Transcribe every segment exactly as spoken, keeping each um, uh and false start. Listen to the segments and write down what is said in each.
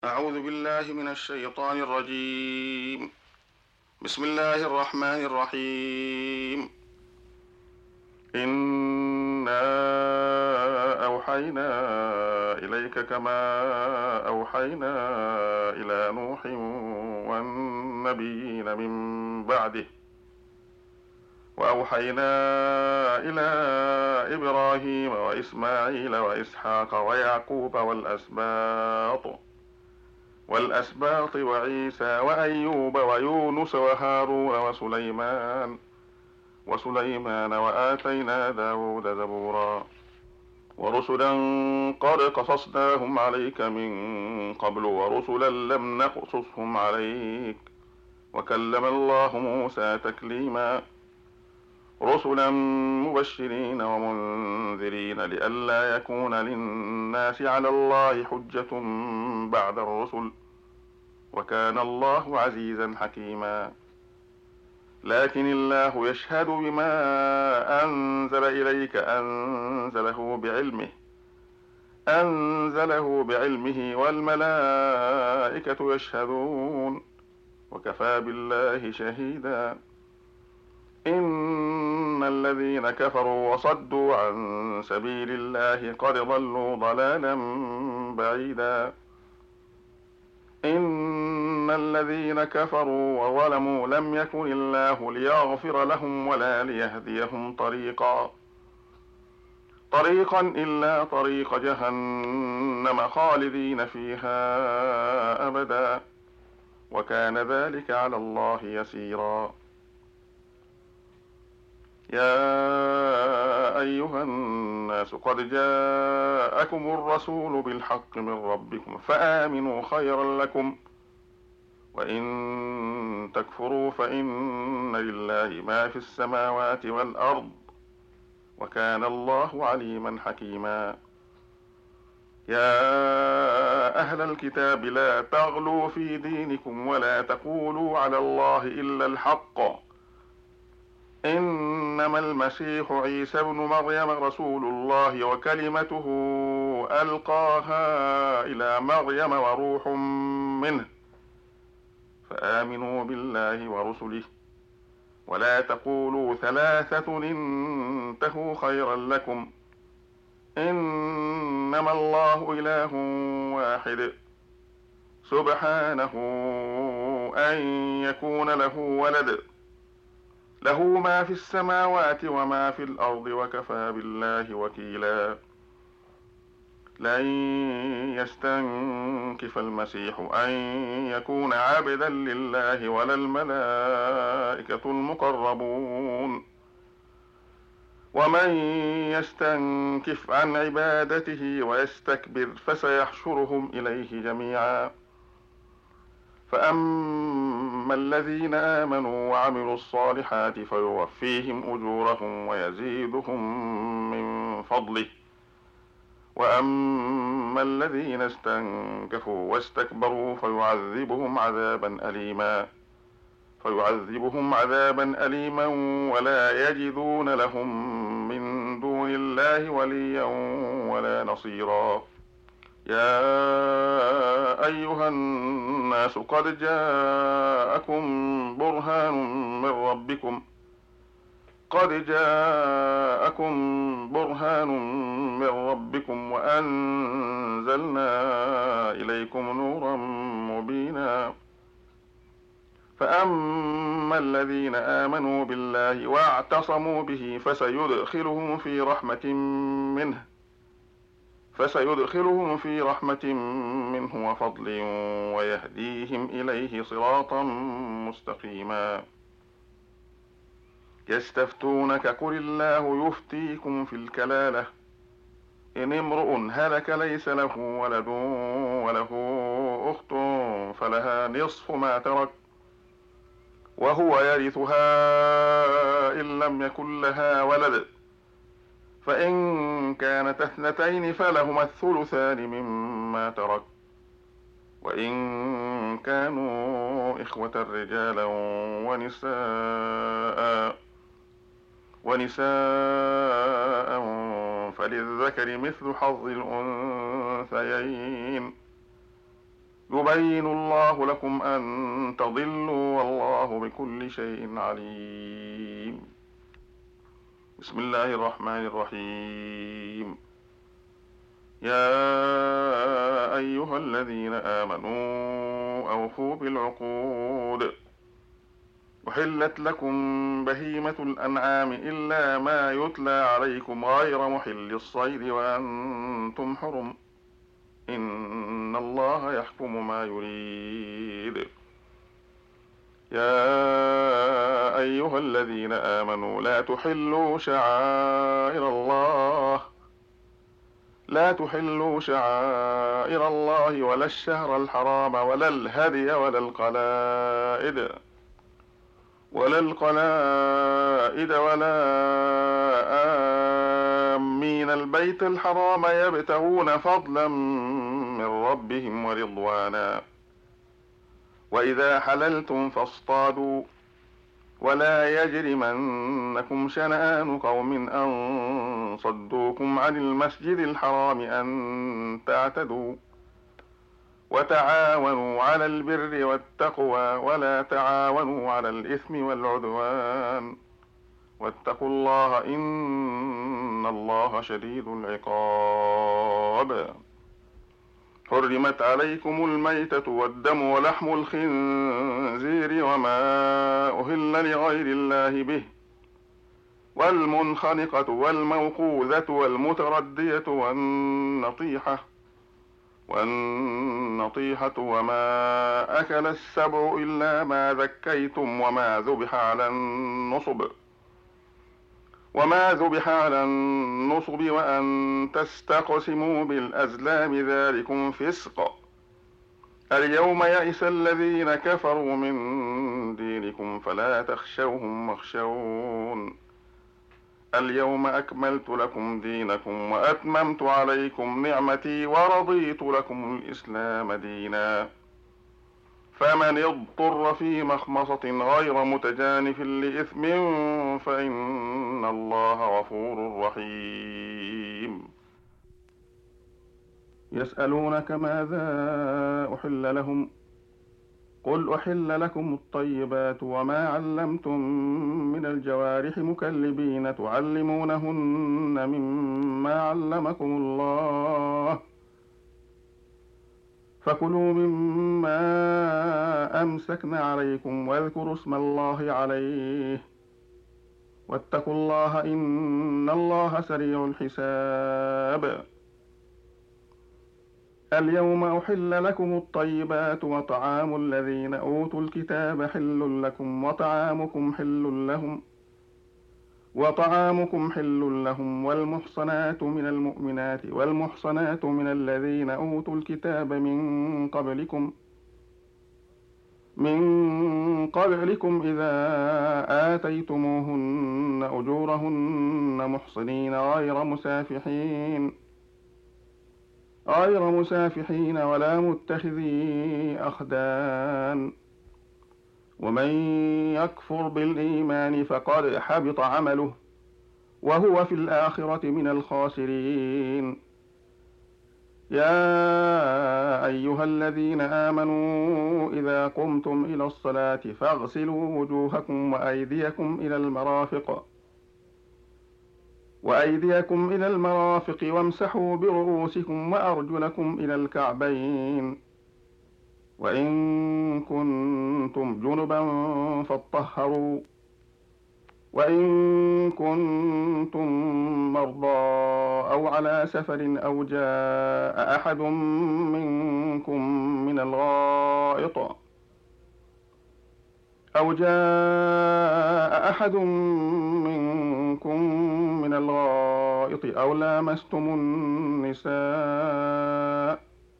أعوذ بالله من الشيطان الرجيم. بسم الله الرحمن الرحيم. إنا أوحينا إليك كما أوحينا إلى نوح والنبيين من بعده، وأوحينا إلى إبراهيم وإسماعيل وإسحاق ويعقوب والأسباط والأسباط وعيسى وأيوب ويونس وهارون وسليمان وسليمان وآتينا داود زبورا، ورسلا قد قصصناهم عليك من قبل ورسلا لم نقصصهم عليك، وكلم الله موسى تكليما، رسلا مبشرين ومنذرين لئلا يكون للناس على الله حجة بعد الرسل، وكان الله عزيزا حكيما. لكن الله يشهد بما أنزل إليك أنزله بعلمه أنزله بعلمه والملائكة يشهدون، وكفى بالله شهيدا. إن الذين كفروا وصدوا عن سبيل الله قد ضلوا ضلالا بعيدا. إن الذين كفروا وظلموا لم يكن الله ليغفر لهم ولا ليهديهم طريقا طريقا إلا طريق جهنم خالدين فيها أبدا، وكان ذلك على الله يسيرا. يا أيها الناس قد جاءكم الرسول بالحق من ربكم فآمنوا خيرا لكم، وإن تكفروا فإن لله ما في السماوات والأرض، وكان الله عليما حكيما. يا أهل الكتاب لا تغلوا في دينكم ولا تقولوا على الله إلا الحق، إنما المسيح عيسى ابن مريم رسول الله وكلمته ألقاها إلى مريم وروح منه، فآمنوا بالله ورسله، ولا تقولوا ثلاثة انتهوا خيرا لكم، إنما الله إله واحد سبحانه أن يكون له ولد، له ما في السماوات وما في الأرض وكفى بالله وكيلا. لن يستنكف المسيح أن يكون عبدا لله ولا الملائكة المقربون، ومن يستنكف عن عبادته ويستكبر فسيحشرهم إليه جميعا. فأما الذين آمنوا وعملوا الصالحات فيوفيهم أجورهم ويزيدهم من فضله، وأما الذين استنكفوا واستكبروا فيعذبهم عذابا أليما فيعذبهم عذابا أليما ولا يجدون لهم من دون الله وليا ولا نصيرا. يا أيها الناس قد جاءكم برهان من ربكم قد جاءكم برهان من ربكم وأنزلنا إليكم نورا مبينا. فأما الذين آمنوا بالله واعتصموا به فسيدخلهم في رحمة منه فسيدخلهم في رحمة منه وفضل ويهديهم إليه صراطا مستقيما. يستفتونك قل الله يفتيكم في الكلالة، إن امرؤ هلك ليس له ولد وله أخت فلها نصف ما ترك وهو يرثها إن لم يكن لها ولد، فإن كانت اثنتين فلهما الثلثان مما ترك، وإن كانوا إخوة رجالا ونساء ونساء فللذكر مثل حظ الأنثيين، يبين الله لكم أن تضلوا والله بكل شيء عليم. بسم الله الرحمن الرحيم. يا أيها الذين آمنوا أوفوا بالعقود. أحلت لكم بهيمة الأنعام إلا ما يتلى عليكم غير محل الصيد وأنتم حرم، إن الله يحكم ما يريد. يا أيها الذين آمنوا لا تحلوا شعائر الله لا تحلوا شعائر الله ولا الشهر الحرام ولا الهدي ولا القلائد ولا القلائد ولا آمين البيت الحرام يبتغون فضلا من ربهم ورضوانا. وإذا حللتم فاصطادوا ولا يجرمنكم شنآن قوم أن صدوكم عن المسجد الحرام أن تعتدوا. وتعاونوا على البر والتقوى ولا تعاونوا على الإثم والعدوان، واتقوا الله إن الله شديد العقاب. حرمت عليكم الميتة والدم ولحم الخنزير وما أهل لغير الله به، والمنخنقة والموقوذة والمتردية والنطيحة والنطيحة وما أكل السبع إلا ما ذكيتم وما ذبح على النصب وما ذبح على النصب وأن تستقسموا بالأزلام ذلكم فسق. اليوم يئس الذين كفروا من دينكم فلا تخشوهم واخشون. اليوم أكملت لكم دينكم وأتممت عليكم نعمتي ورضيت لكم الإسلام دينا. فمن اضطر في مخمصة غير متجانف لإثم فإن الله غفور رحيم. يسألونك ماذا أحل لهم قل أحل لكم الطيبات وما علمتم من الجوارح مكلبين تعلمونهن مما علمكم الله فكلوا مما أمسكن عليكم واذكروا اسم الله عليه واتقوا الله إن الله سريع الحساب. اليوم أحل لكم الطيبات وطعام الذين أوتوا الكتاب حل لكم وطعامكم حل لهم وطعامكم حل لهم والمحصنات من المؤمنات والمحصنات من الذين أوتوا الكتاب من قبلكم من قبلكم إذا آتيتموهن أجورهن محصنين غير مسافحين غير مسافحين ولا متخذي أخدان. ومن يكفر بالإيمان فقد حبط عمله وهو في الآخرة من الخاسرين. يا أيها الذين آمنوا إذا قمتم إلى الصلاة فاغسلوا وجوهكم وأيديكم إلى المرافق وأيديكم إلى المرافق وامسحوا برؤوسكم وأرجلكم إلى الكعبين وإن كنتم جنبا فاطهروا وإن كنتم مرضى أو على سفر أو جاء أحد منكم من الغائط أو جاء أحد منكم من الغائط أو لامستم النساء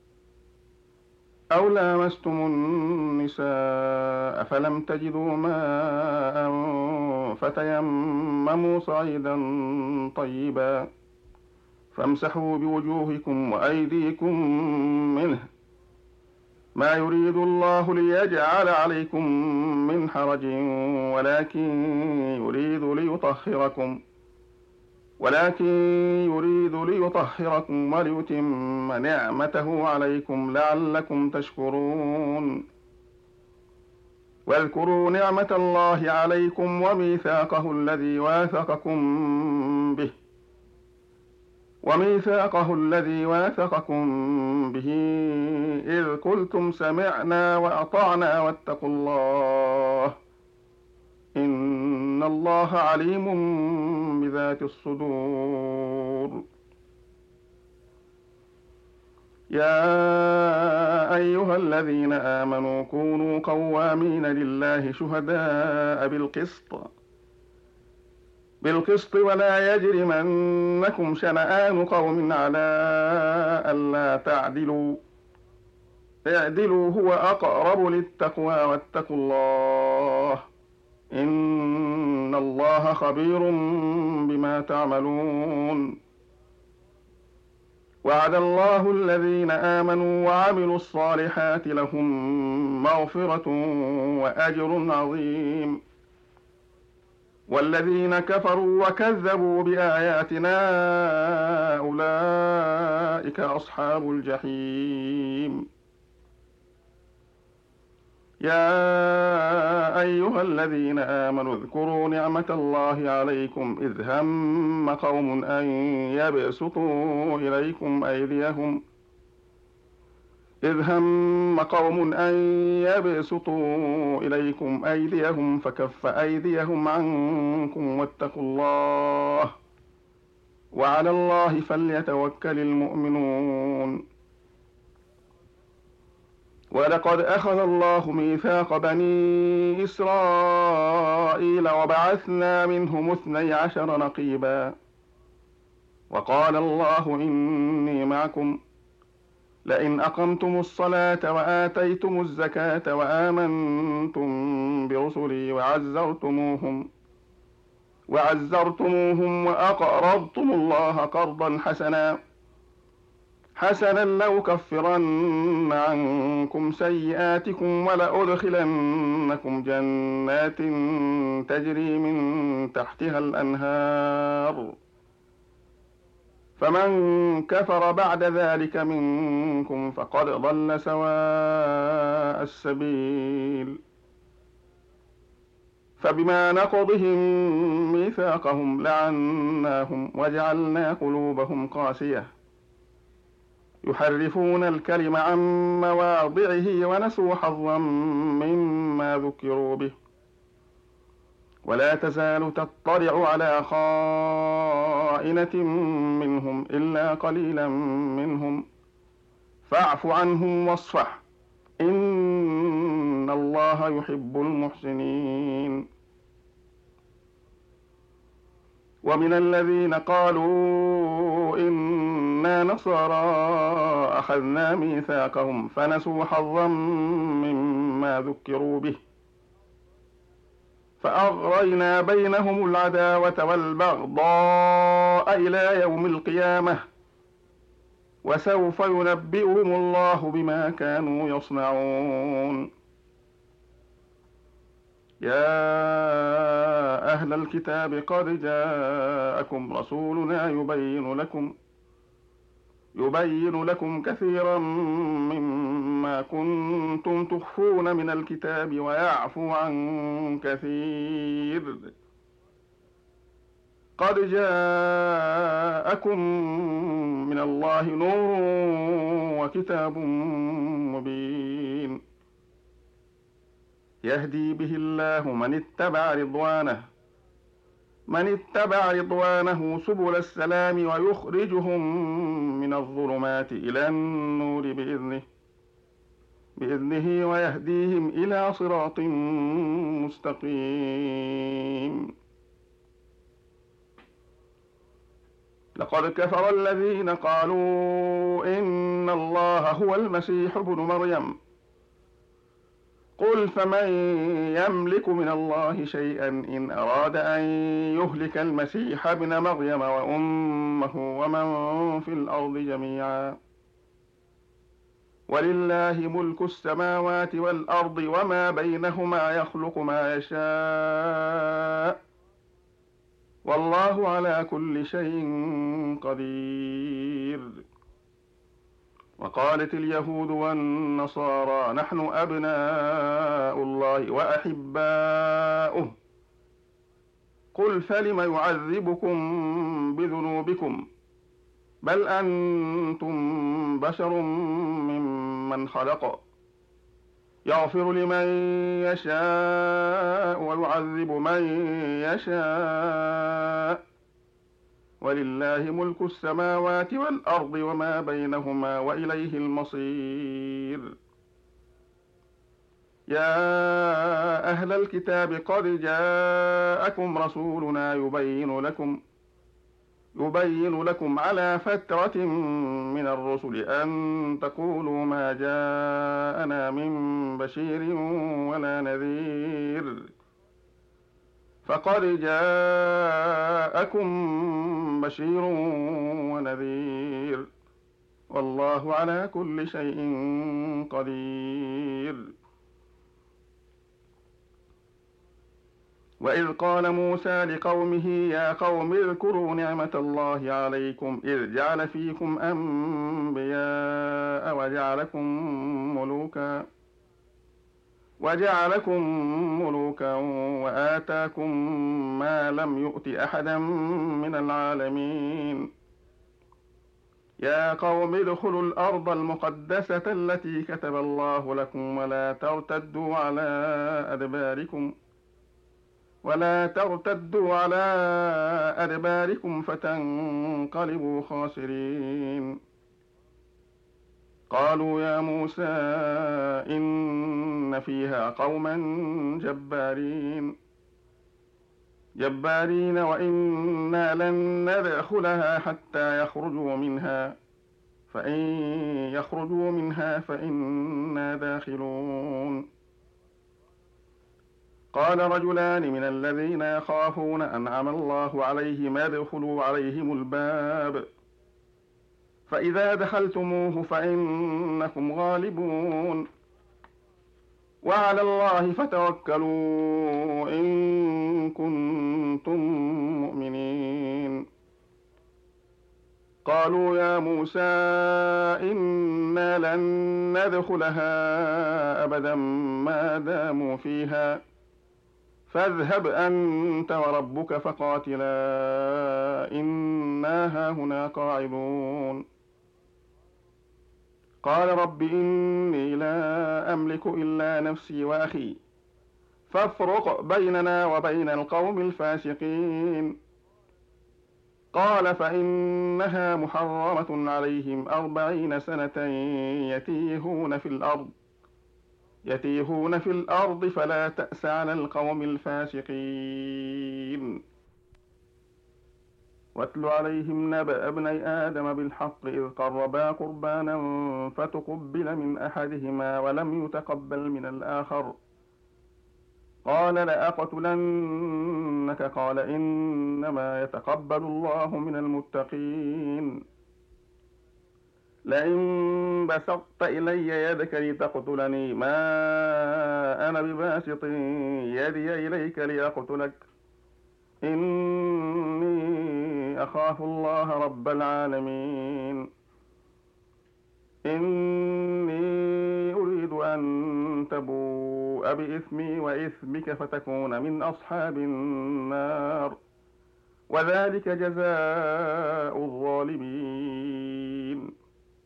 أو لامستم النساء فلم تجدوا ماء فتيمموا صعيدا طيبا فامسحوا بوجوهكم وأيديكم منه ما يريد الله ليجعل عليكم من حرج ولكن يريد ليطهركم ولكن يريد ليطهركم وليتم نعمته عليكم لعلكم تشكرون. واذكروا نعمة الله عليكم وميثاقه الذي واثقكم به وميثاقه الذي واثقكم به إذ قلتم سمعنا وأطعنا واتقوا الله إن الله عليم بذات الصدور. يا أيها الذين آمنوا كونوا قوامين لله شهداء بالقسط بالقسط ولا يجرمنكم شنآن قوم على ألا تعدلوا اعدلوا هو أقرب للتقوى واتقوا الله إن الله خبير بما تعملون. وعد الله الذين آمنوا وعملوا الصالحات لهم مغفرة وأجر عظيم. والذين كفروا وكذبوا بآياتنا أولئك أصحاب الجحيم. يا أيها الذين آمنوا اذكروا نعمة الله عليكم إذ هم قوم أن يبسطوا إليكم أيديهم إذ هم قوم أن يبسطوا إليكم أيديهم فكف أيديهم عنكم واتقوا الله وعلى الله فليتوكل المؤمنون. ولقد أخذ الله ميثاق بني إسرائيل وبعثنا منهم اثني عشر نقيبا وقال الله إني معكم لئن أقمتم الصلاة وآتيتم الزكاة وآمنتم برسلي وعزرتموهم وعزرتموهم وأقرضتم الله قرضا حسنا حسنا لأكفرن عنكم سيئاتكم ولأدخلنكم جنات تجري من تحتها الأنهار فمن كفر بعد ذلك منكم فقد ضل سواء السبيل. فبما نقضهم ميثاقهم لعناهم وجعلنا قلوبهم قاسية يحرفون الكلم عن مواضعه ونسوا حظا مما ذكروا به ولا تزال تطلع على خائنة منهم إلا قليلا منهم فاعف عنهم واصفح إن الله يحب المحسنين. ومن الذين قالوا إنا نصارى أخذنا ميثاقهم فنسوا حظا مما ذكروا به فأغرينا بينهم العداوة والبغضاء إلى يوم القيامة وسوف ينبئهم الله بما كانوا يصنعون. يا أهل الكتاب قد جاءكم رسولنا يبين لكم يبين لكم كثيرا مما كنتم تخفون من الكتاب ويعفو عن كثير قد جاءكم من الله نور وكتاب مبين يهدي به الله من اتبع رضوانه من اتبع رضوانه سبل السلام ويخرجهم من الظلمات إلى النور بإذنه بإذنه ويهديهم إلى صراط مستقيم. لقد كفر الذين قالوا إن الله هو المسيح ابن مريم قل فمن يملك من الله شيئا إن أراد أن يهلك المسيح ابن مريم وأمه ومن في الأرض جميعا ولله ملك السماوات والأرض وما بينهما يخلق ما يشاء والله على كل شيء قدير. وقالت اليهود والنصارى نحن أبناء الله وأحباؤه، قل فلم يعذبكم بذنوبكم، بل أنتم بشر ممن خلق، يغفر لمن يشاء ويعذب من يشاء، ولله ملك السماوات والأرض وما بينهما وإليه المصير. يا أهل الكتاب قد جاءكم رسولنا يبين لكم يبين لكم على فترة من الرسل أن تقولوا ما جاءنا من بشير ولا نذير، فقد جاءكم بشير ونذير، والله على كل شيء قدير. وإذ قال موسى لقومه يا قوم اذكروا نعمة الله عليكم إذ جعل فيكم أنبياء وجعلكم ملوكا وجعلكم ملوكا وآتاكم ما لم يؤت أحدا من العالمين. يا قوم ادخلوا الأرض المقدسة التي كتب الله لكم ولا ترتدوا على أدباركم ولا ترتدوا على أدباركم فتنقلبوا خاسرين. قالوا يا موسى إن فيها قوما جبارين جبارين وإنا لن ندخلها حتى يخرجوا منها، فإن يخرجوا منها فإنا داخلون. قال رجلان من الذين يخافون أنعم الله عليهم ادخلوا عليهم الباب فإذا دخلتموه فإنكم غالبون، وعلى الله فتوكلوا إن كنتم مؤمنين. قالوا يا موسى إنا لن ندخلها أبدا ما داموا فيها، فاذهب أنت وربك فقاتلا إنا هاهنا قاعدون. قال رب إني لا أملك إلا نفسي وأخي، فافرق بيننا وبين القوم الفاسقين. قال فإنها محرمة عليهم أربعين سنة يتيهون في الأرض يتيهون في الأرض فلا تأس على القوم الفاسقين. واتل عليهم نبأ ابني آدم بالحق إذ قربا قربانا فتقبل من أحدهما ولم يتقبل من الآخر قال لأقتلنك قال إنما يتقبل الله من المتقين. لئن بسطت إلي يدك لتقتلني ما أنا بباسط يدي إليك لأقتلك إني أخاف الله رب العالمين. إني أريد أن تبوء بإثمي وإثمك فتكون من أصحاب النار، وذلك جزاء الظالمين.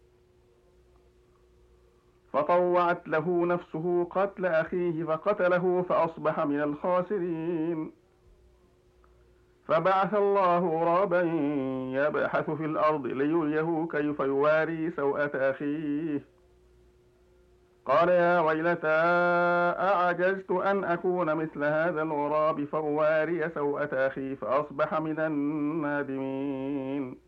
فطوعت له نفسه قتل أخيه فقتله فأصبح من الخاسرين. فبعث الله غرابا يبحث في الأرض ليريه كيف يواري سوءة أخيه قال يا ويلتى أعجزت أن أكون مثل هذا الغراب فأواري سوءة أخي فأصبح من النادمين.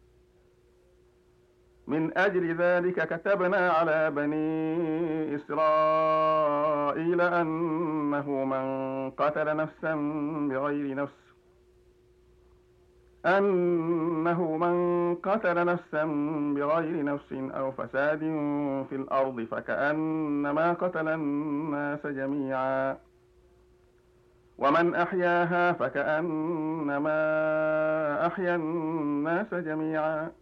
من أجل ذلك كتبنا على بني إسرائيل أنه من قتل نفسا بغير نفس أنه من قتل نفسا بغير نفس أو فساد في الأرض فكأنما قتل الناس جميعا ومن أحياها فكأنما أحيا الناس جميعا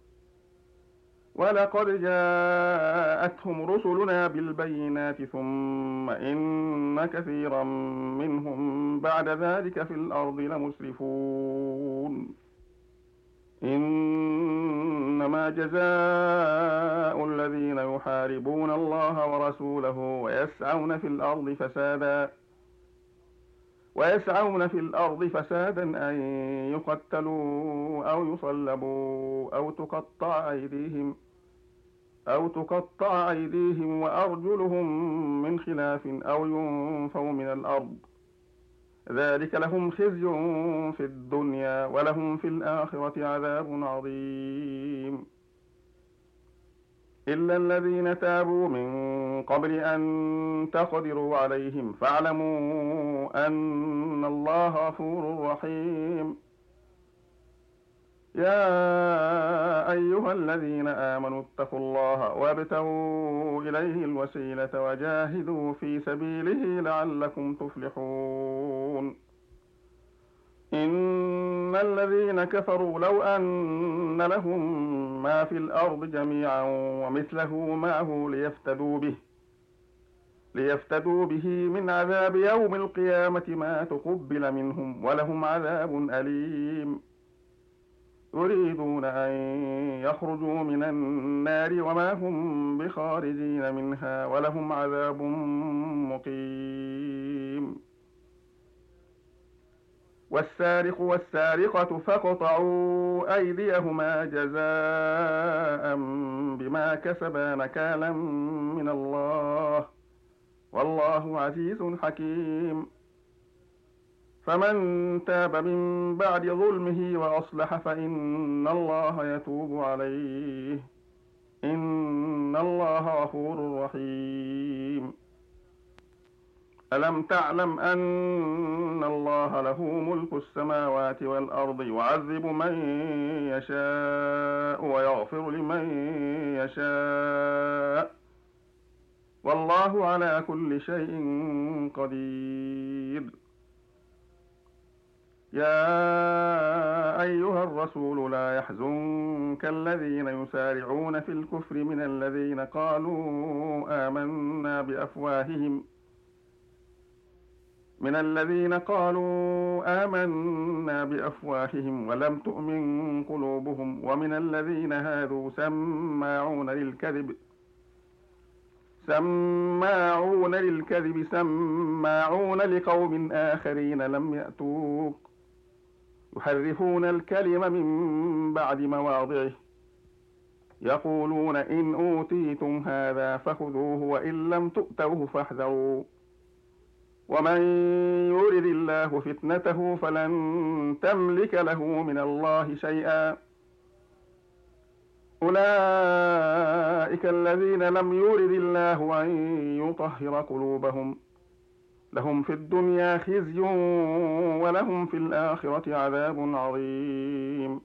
ولقد جاءتهم رسلنا بالبينات ثم إن كثيرا منهم بعد ذلك في الأرض لمسرفون إنما جزاء الذين يحاربون الله ورسوله ويسعون في الأرض فسادا ويسعون في الأرض فسادا أن يقتلوا أو يصلبوا أو تقطع أيديهم أو تقطع أيديهم وأرجلهم من خلاف أو ينفوا من الأرض ذلك لهم خزي في الدنيا ولهم في الآخرة عذاب عظيم إلا الذين تابوا من قبل أن تقدروا عليهم فاعلموا أن الله غفور رحيم يا أيها الذين آمنوا اتقوا الله وابتغوا إليه الوسيلة وجاهدوا في سبيله لعلكم تفلحون إن الذين كفروا لو أن لهم ما في الأرض جميعا ومثله معه ليفتدوا به ليفتدوا به من عذاب يوم القيامة ما تقبل منهم ولهم عذاب أليم يريدون أن يخرجوا من النار وما هم بخارجين منها ولهم عذاب مقيم والسارق والسارقة فاقطعوا أيديهما جزاء بما كسبا نكالا من الله والله عزيز حكيم فمن تاب من بعد ظلمه وأصلح فإن الله يتوب عليه إن الله غفور رحيم ألم تعلم أن الله له ملك السماوات والأرض يعذب من يشاء ويغفر لمن يشاء والله على كل شيء قدير يا أيها الرسول لا يحزنك الذين يسارعون في الكفر من الذين قالوا آمنا بأفواههم من الذين قالوا آمنا بأفواههم ولم تؤمن قلوبهم ومن الذين هادوا سماعون للكذب سماعون للكذب سماعون لقوم آخرين لم يأتوك يحرفون الكلم من بعد مواضعه يقولون إن أوتيتم هذا فخذوه وإن لم تؤتوه فاحذروا ومن يرد الله فتنته فلن تملك له من الله شيئا أولئك الذين لم يرد الله أن يطهر قلوبهم لهم في الدنيا خزي ولهم في الآخرة عذاب عظيم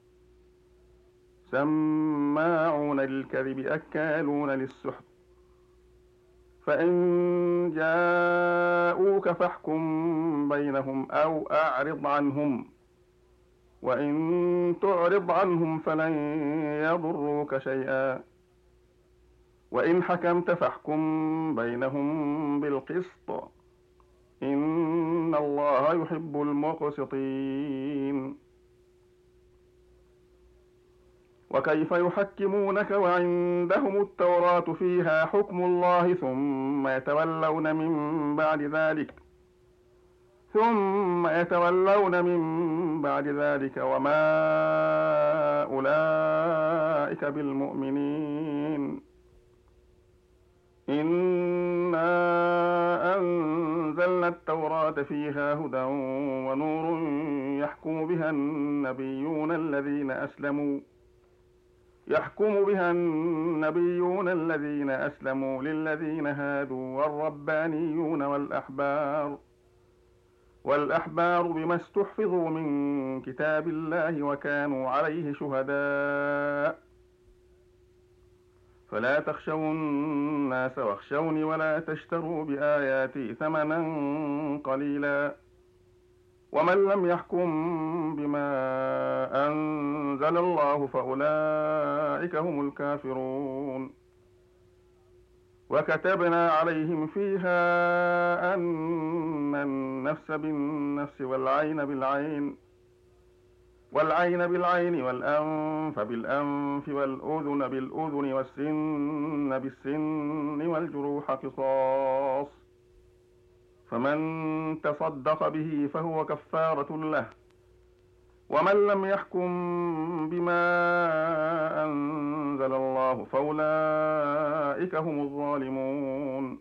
سماعون للكذب أكالون للسحت فإن جاءوك فاحكم بينهم أو أعرض عنهم وإن تعرض عنهم فلن يضروك شيئا وإن حكمت فاحكم بينهم بالقسط إن الله يحب المقسطين وكيف يحكمونك وعندهم التوراة فيها حكم الله ثم يتولون من بعد ذلك ثم يتولون من بعد ذلك وما أولئك بالمؤمنين إنا أنزلنا التوراة فيها هدى ونور يحكم بها النبيون الذين أسلموا يحكم بها النبيون الذين أسلموا للذين هادوا والربانيون والأحبار والأحبار بما استحفظوا من كتاب الله وكانوا عليه شهداء فلا تخشوا الناس واخشوني ولا تشتروا بآياتي ثمنا قليلا ومن لم يحكم بما أنزل الله فأولئك هم الكافرون. وكتبنا عليهم فيها أن النفس بالنفس والعين بالعين والعين بالعين والأنف بالأنف والأذن بالأذن والسن بالسن والجروح قصاص، فمن تصدق به فهو كفارة له. ومن لم يحكم بما أنزل الله فأولئك هم الظالمون.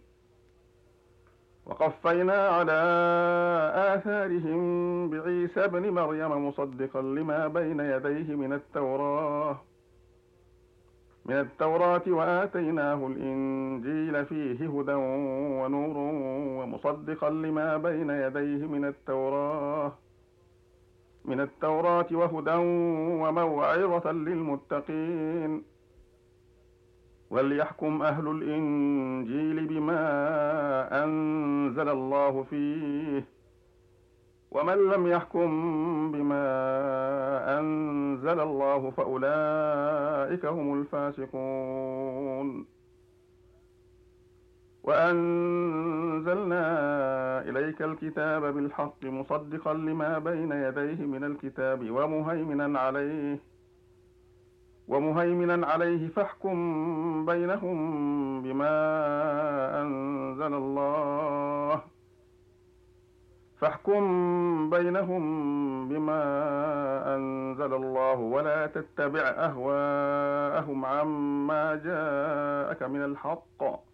وقفينا على آثارهم بعيسى ابن مريم مصدقا لما بين يديه من التوراة من التوراة وآتيناه الإنجيل فيه هدى ونور ومصدقا لما بين يديه من التوراة من التوراة وهدى وموعظة للمتقين. وليحكم أهل الإنجيل بما أنزل الله فيه، ومن لم يحكم بما أنزل الله فأولئك هم الفاسقون. وأنزلنا إليك الكتاب بالحق مصدقا لما بين يديه من الكتاب ومهيمنا عليه ومهيمنا عليه فاحكم بينهم بما أنزل الله فاحكم بينهم بما أنزل الله ولا تتبع أهواءهم عما جاءك من الحق،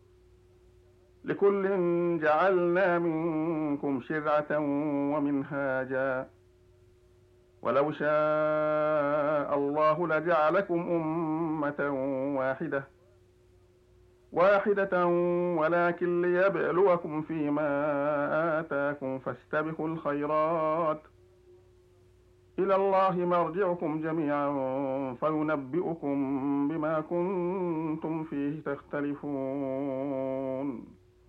لكل جعلنا منكم شرعة ومنهاجا، ولو شاء الله لجعلكم أمة واحدة واحدة ولكن ليبلوكم فيما آتاكم فاستبقوا الخيرات، إلى الله مرجعكم جميعا فينبئكم بما كنتم فيه تختلفون.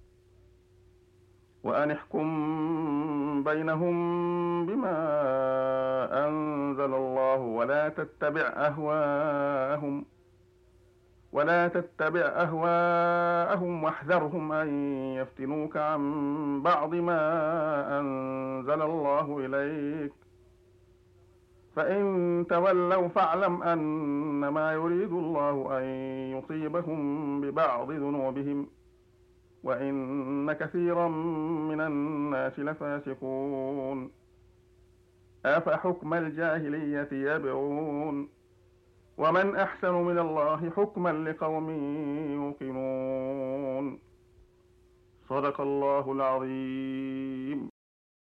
وأن احكم بينهم بما أنزل الله ولا تتبع أهواءهم ولا تتبع أهواءهم واحذرهم أن يفتنوك عن بعض ما أنزل الله إليك، فإن تولوا فاعلم أنما يريد الله أن يصيبهم ببعض ذنوبهم وإن كثيرا من الناس لفاسقون. أفحكم الجاهلية يبغون ومن أحسن من الله حكما لقوم يوقنون. صدق الله العظيم.